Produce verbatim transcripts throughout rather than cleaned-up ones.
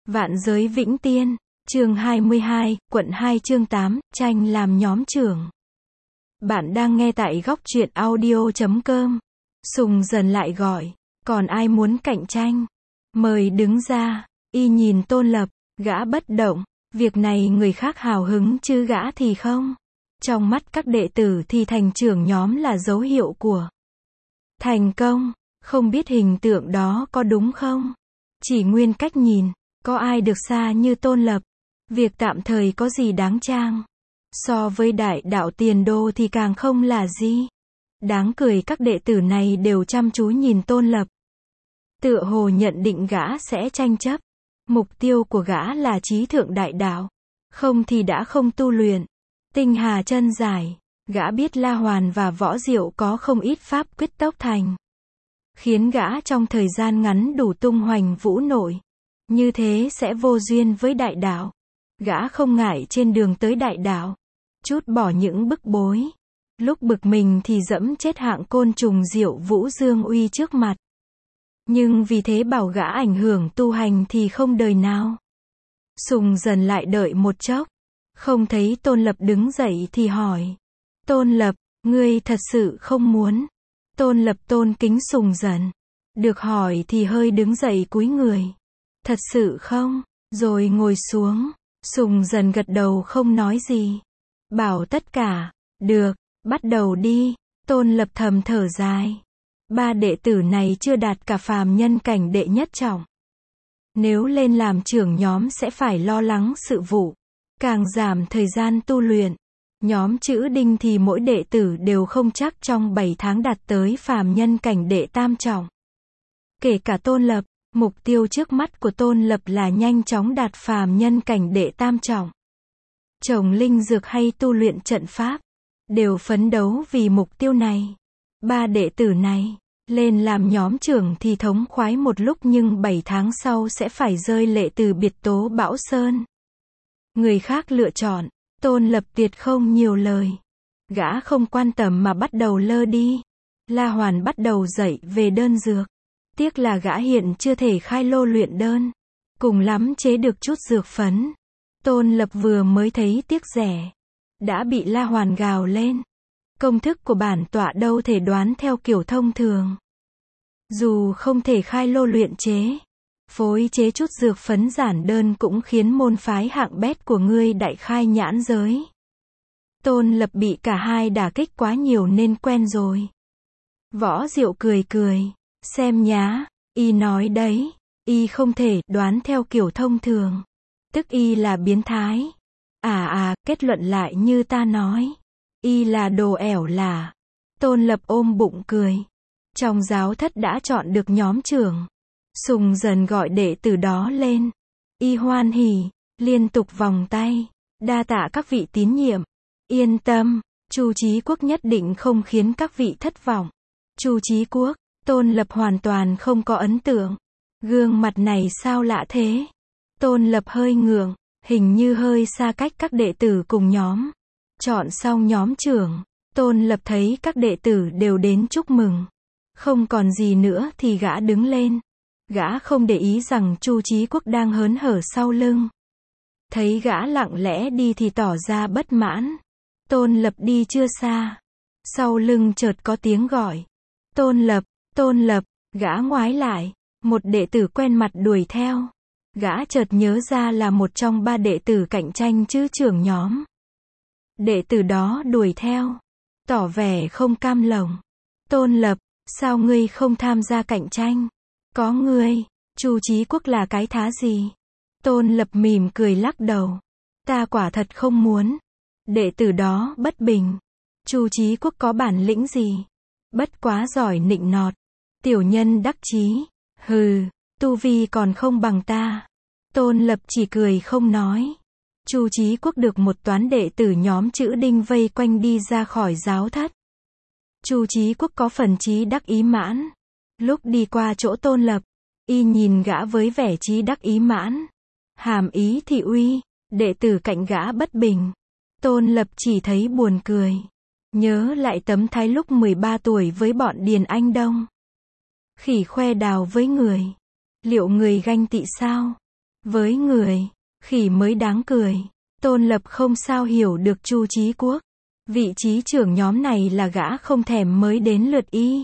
Vạn giới vĩnh tiên, chương hai mươi hai, quận hai chương tám, tranh làm nhóm trưởng. Bạn đang nghe tại góc truyện audio chấm com. Sùng dần lại gọi, còn ai muốn cạnh tranh? Mời đứng ra. Y nhìn Tôn Lập, gã bất động, việc này người khác hào hứng chứ gã thì không. Trong mắt các đệ tử thì thành trưởng nhóm là dấu hiệu của thành công, không biết hình tượng đó có đúng không? Chỉ nguyên cách nhìn, có ai được xa như Tôn Lập? Việc tạm thời có gì đáng trang? So với đại đạo tiền đô thì càng không là gì. Đáng cười các đệ tử này đều chăm chú nhìn Tôn Lập. Tựa hồ nhận định gã sẽ tranh chấp. Mục tiêu của gã là trí thượng đại đạo. Không thì đã không tu luyện. Tinh hà chân giải. Gã biết La Hoàn và Võ Diệu có không ít pháp quyết tốc thành. Khiến gã trong thời gian ngắn đủ tung hoành vũ nội. Như thế sẽ vô duyên với đại đạo. Gã không ngại trên đường tới đại đạo. Chút bỏ những bức bối. Lúc bực mình thì dẫm chết hạng côn trùng Diệu Vũ Dương Uy trước mặt. Nhưng vì thế bảo gã ảnh hưởng tu hành thì không đời nào. Sùng dần lại đợi một chốc. Không thấy Tôn Lập đứng dậy thì hỏi. Tôn Lập, ngươi thật sự không muốn? Tôn Lập tôn kính Sùng dần. Được hỏi thì hơi đứng dậy cúi người. Thật sự không? Rồi ngồi xuống. Sùng dần gật đầu không nói gì. Bảo tất cả. Được, bắt đầu đi. Tôn Lập thầm thở dài. Ba đệ tử này chưa đạt cả phàm nhân cảnh đệ nhất trọng. Nếu lên làm trưởng nhóm sẽ phải lo lắng sự vụ. Càng giảm thời gian tu luyện. Nhóm chữ đinh thì mỗi đệ tử đều không chắc trong bảy tháng đạt tới phàm nhân cảnh đệ tam trọng. Kể cả Tôn Lập, mục tiêu trước mắt của Tôn Lập là nhanh chóng đạt phàm nhân cảnh đệ tam trọng. Trồng linh dược hay tu luyện trận pháp, đều phấn đấu vì mục tiêu này. Ba đệ tử này, lên làm nhóm trưởng thì thống khoái một lúc nhưng bảy tháng sau sẽ phải rơi lệ từ biệt Tố Bão Sơn. Người khác lựa chọn, Tôn Lập tuyệt không nhiều lời. Gã không quan tâm mà bắt đầu lơ đi. La Hoàn bắt đầu dạy về đơn dược. Tiếc là gã hiện chưa thể khai lô luyện đơn. Cùng lắm chế được chút dược phấn. Tôn Lập vừa mới thấy tiếc rẻ. Đã bị La Hoàn gào lên. Công thức của bản tọa đâu thể đoán theo kiểu thông thường. Dù không thể khai lô luyện chế. Phối chế chút dược phấn giản đơn cũng khiến môn phái hạng bét của ngươi đại khai nhãn giới. Tôn Lập bị cả hai đả kích quá nhiều nên quen rồi. Võ Diệu cười cười. Xem nhá, y nói đấy, y không thể đoán theo kiểu thông thường. Tức y là biến thái. À à, kết luận lại như ta nói. Y là đồ ẻo lả. Tôn Lập ôm bụng cười. Trong giáo thất đã chọn được nhóm trưởng. Sùng dần gọi đệ tử đó lên. Y hoan hỉ, liên tục vòng tay. Đa tạ các vị tín nhiệm. Yên tâm, Chu Chí Quốc nhất định không khiến các vị thất vọng. Chu Chí Quốc, Tôn Lập hoàn toàn không có ấn tượng. Gương mặt này sao lạ thế? Tôn Lập hơi ngượng, hình như hơi xa cách các đệ tử cùng nhóm. Chọn xong nhóm trưởng, Tôn Lập thấy các đệ tử đều đến chúc mừng. Không còn gì nữa thì gã đứng lên. Gã không để ý rằng Chu Chí Quốc đang hớn hở sau lưng. Thấy gã lặng lẽ đi thì tỏ ra bất mãn. Tôn Lập đi chưa xa. Sau lưng chợt có tiếng gọi. Tôn Lập, Tôn Lập, gã ngoái lại. Một đệ tử quen mặt đuổi theo. Gã chợt nhớ ra là một trong ba đệ tử cạnh tranh chứ trưởng nhóm. Đệ tử đó đuổi theo. Tỏ vẻ không cam lòng. Tôn Lập, sao ngươi không tham gia cạnh tranh? Có ngươi, Chu Chí Quốc là cái thá gì? Tôn Lập mỉm cười lắc đầu. Ta quả thật không muốn. Đệ tử đó bất bình. Chu Chí Quốc có bản lĩnh gì? Bất quá giỏi nịnh nọt. Tiểu nhân đắc chí. Hừ, tu vi còn không bằng ta. Tôn Lập chỉ cười không nói. Chu Chí Quốc được một toán đệ tử nhóm chữ đinh vây quanh đi ra khỏi giáo thất. Chu Chí Quốc có phần chí đắc ý mãn. Lúc đi qua chỗ Tôn Lập, y nhìn gã với vẻ chí đắc ý mãn. Hàm ý thị uy, đệ tử cạnh gã bất bình. Tôn Lập chỉ thấy buồn cười. Nhớ lại tấm thái lúc mười ba tuổi với bọn Điền Anh Đông. Khỉ khoe đào với người. Liệu người ganh tị sao? Với người, khỉ mới đáng cười. Tôn Lập không sao hiểu được Chu Chí Quốc. Vị trí trưởng nhóm này là gã không thèm mới đến lượt y.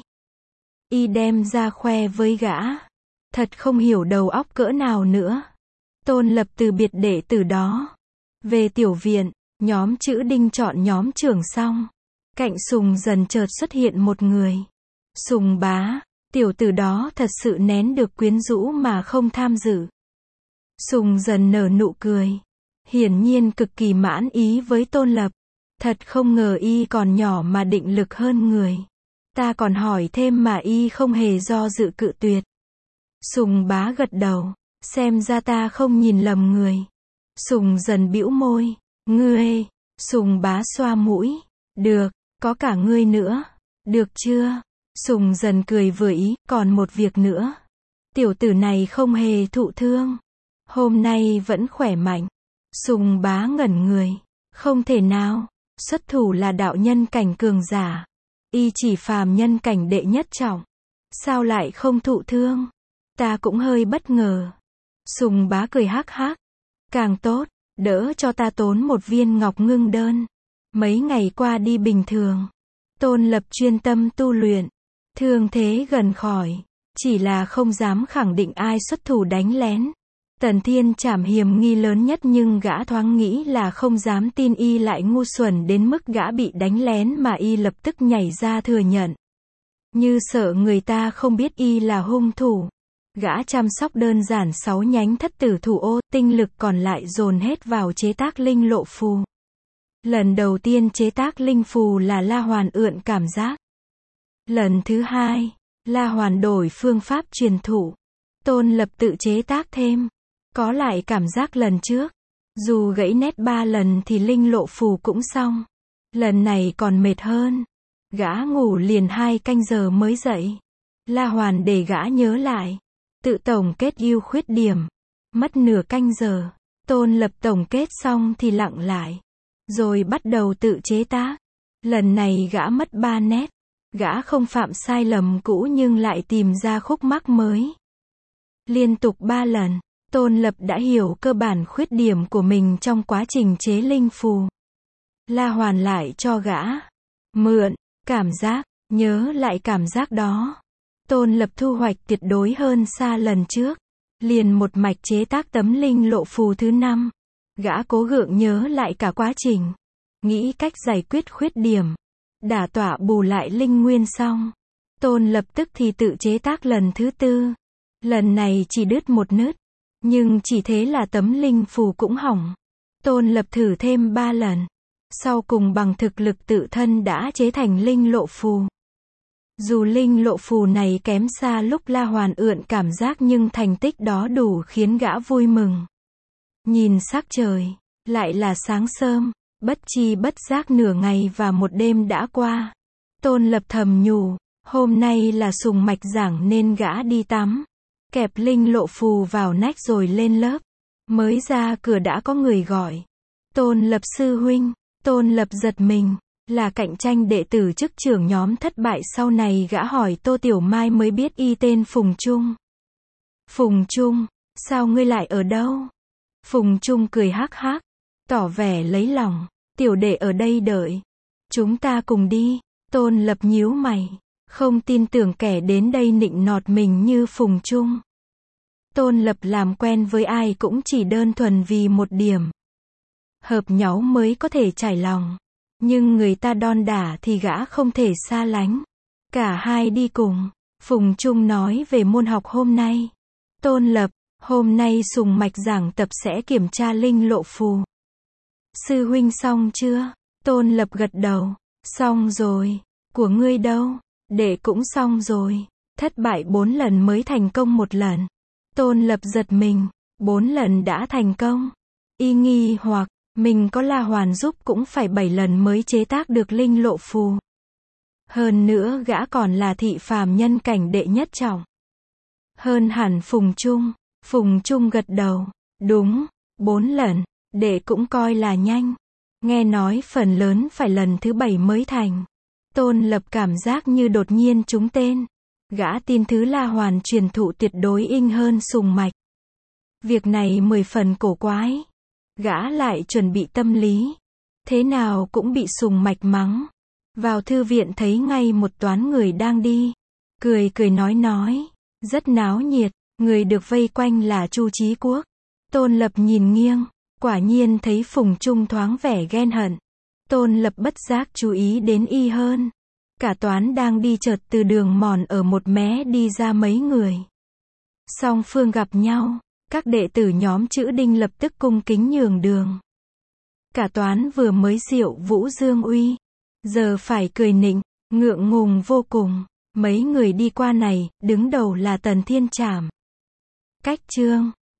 Y đem ra khoe với gã. Thật không hiểu đầu óc cỡ nào nữa. Tôn Lập từ biệt đệ tử đó. Về tiểu viện, nhóm chữ Đinh chọn nhóm trưởng xong. Cạnh Sùng Dần chợt xuất hiện một người. Sùng Bá, tiểu tử đó thật sự nén được quyến rũ mà không tham dự. Sùng Dần nở nụ cười. Hiển nhiên cực kỳ mãn ý với Tôn Lập. Thật không ngờ y còn nhỏ mà định lực hơn người. Ta còn hỏi thêm mà y không hề do dự cự tuyệt. Sùng Bá gật đầu. Xem ra ta không nhìn lầm người. Sùng Dần bĩu môi. Ngươi. Sùng Bá xoa mũi. Được, có cả ngươi nữa. Được chưa? Sùng Dần cười vừa ý. Còn một việc nữa. Tiểu tử này không hề thụ thương. Hôm nay vẫn khỏe mạnh. Sùng Bá ngẩn người. Không thể nào. Xuất thủ là đạo nhân cảnh cường giả. Y chỉ phàm nhân cảnh đệ nhất trọng. Sao lại không thụ thương? Ta cũng hơi bất ngờ. Sùng Bá cười hắc hắc. Càng tốt, đỡ cho ta tốn một viên ngọc ngưng đơn. Mấy ngày qua đi bình thường. Tôn Lập chuyên tâm tu luyện. Thương thế gần khỏi. Chỉ là không dám khẳng định ai xuất thủ đánh lén. Tần Thiên Trảm hiểm nghi lớn nhất nhưng gã thoáng nghĩ là không dám tin y lại ngu xuẩn đến mức gã bị đánh lén mà y lập tức nhảy ra thừa nhận. Như sợ người ta không biết y là hung thủ. Gã chăm sóc đơn giản sáu nhánh thất tử thủ ô, tinh lực còn lại dồn hết vào chế tác linh lộ phù. Lần đầu tiên chế tác linh phù là La Hoàn ượn cảm giác. Lần thứ hai, La Hoàn đổi phương pháp truyền thụ. Tôn Lập tự chế tác thêm. Có lại cảm giác lần trước. Dù gãy nét ba lần thì linh lộ phù cũng xong. Lần này còn mệt hơn. Gã ngủ liền hai canh giờ mới dậy. La Hoàn để gã nhớ lại. Tự tổng kết ưu khuyết điểm. Mất nửa canh giờ. Tôn Lập tổng kết xong thì lặng lại. Rồi bắt đầu tự chế tác. Lần này gã mất ba nét. Gã không phạm sai lầm cũ nhưng lại tìm ra khúc mắc mới. Liên tục ba lần. Tôn Lập đã hiểu cơ bản khuyết điểm của mình trong quá trình chế linh phù. La Hoàn lại cho gã mượn cảm giác, nhớ lại cảm giác đó. Tôn Lập thu hoạch tuyệt đối hơn xa lần trước. Liền một mạch chế tác tấm linh lộ phù thứ năm. Gã cố gượng nhớ lại cả quá trình. Nghĩ cách giải quyết khuyết điểm. Đả tọa bù lại linh nguyên xong. Tôn Lập tức thì tự chế tác lần thứ tư. Lần này chỉ đứt một nứt. Nhưng chỉ thế là tấm linh phù cũng hỏng. Tôn Lập thử thêm ba lần. Sau cùng bằng thực lực tự thân đã chế thành linh lộ phù. Dù linh lộ phù này kém xa lúc La Hoàn ượn cảm giác nhưng thành tích đó đủ khiến gã vui mừng. Nhìn sắc trời, lại là sáng sớm, bất chi bất giác nửa ngày và một đêm đã qua. Tôn Lập thầm nhủ, hôm nay là sùng mạch giảng nên gã đi tắm. Kẹp linh lộ phù vào nách rồi lên lớp. Mới ra cửa đã có người gọi. Tôn Lập sư huynh. Tôn Lập giật mình. Là cạnh tranh đệ tử chức trưởng nhóm thất bại sau này gã hỏi Tô Tiểu Mai mới biết y tên Phùng Trung. Phùng Trung, sao ngươi lại ở đâu? Phùng Trung cười hắc hắc. Tỏ vẻ lấy lòng. Tiểu đệ ở đây đợi. Chúng ta cùng đi. Tôn Lập nhíu mày. Không tin tưởng kẻ đến đây nịnh nọt mình như Phùng Trung. Tôn Lập làm quen với ai cũng chỉ đơn thuần vì một điểm. Hợp nháo mới có thể trải lòng. Nhưng người ta đon đả thì gã không thể xa lánh. Cả hai đi cùng. Phùng Trung nói về môn học hôm nay. Tôn Lập, hôm nay sùng mạch giảng tập sẽ kiểm tra linh lộ phù. Sư huynh xong chưa? Tôn Lập gật đầu. Xong rồi. Của ngươi đâu? Đệ cũng xong rồi. Thất bại bốn lần mới thành công một lần. Tôn Lập giật mình. Bốn lần đã thành công. Y nghi hoặc, mình có La Hoàn giúp cũng phải bảy lần mới chế tác được linh lộ phù. Hơn nữa gã còn là thị phàm nhân cảnh đệ nhất trọng. Hơn hẳn Phùng Trung. Phùng Trung gật đầu. Đúng, bốn lần. Đệ cũng coi là nhanh. Nghe nói phần lớn phải lần thứ bảy mới thành. Tôn Lập cảm giác như đột nhiên trúng tên. Gã tin thứ La Hoàn truyền thụ tuyệt đối inh hơn sùng mạch. Việc này mười phần cổ quái. Gã lại chuẩn bị tâm lý. Thế nào cũng bị Sùng Mạch mắng. Vào thư viện thấy ngay một toán người đang đi. Cười cười nói nói. Rất náo nhiệt. Người được vây quanh là Chu Chí Quốc. Tôn Lập nhìn nghiêng. Quả nhiên thấy Phùng Trung thoáng vẻ ghen hận. Tôn Lập bất giác chú ý đến y hơn. Cả toán đang đi chợt từ đường mòn ở một mé đi ra mấy người. Song phương gặp nhau. Các đệ tử nhóm chữ Đinh lập tức cung kính nhường đường. Cả toán vừa mới diệu vũ dương uy. Giờ phải cười nịnh, ngượng ngùng vô cùng. Mấy người đi qua này, đứng đầu là Tần Thiên Trảm. Cách chương